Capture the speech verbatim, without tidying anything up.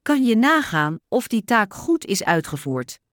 kan je nagaan of die taak goed is uitgevoerd.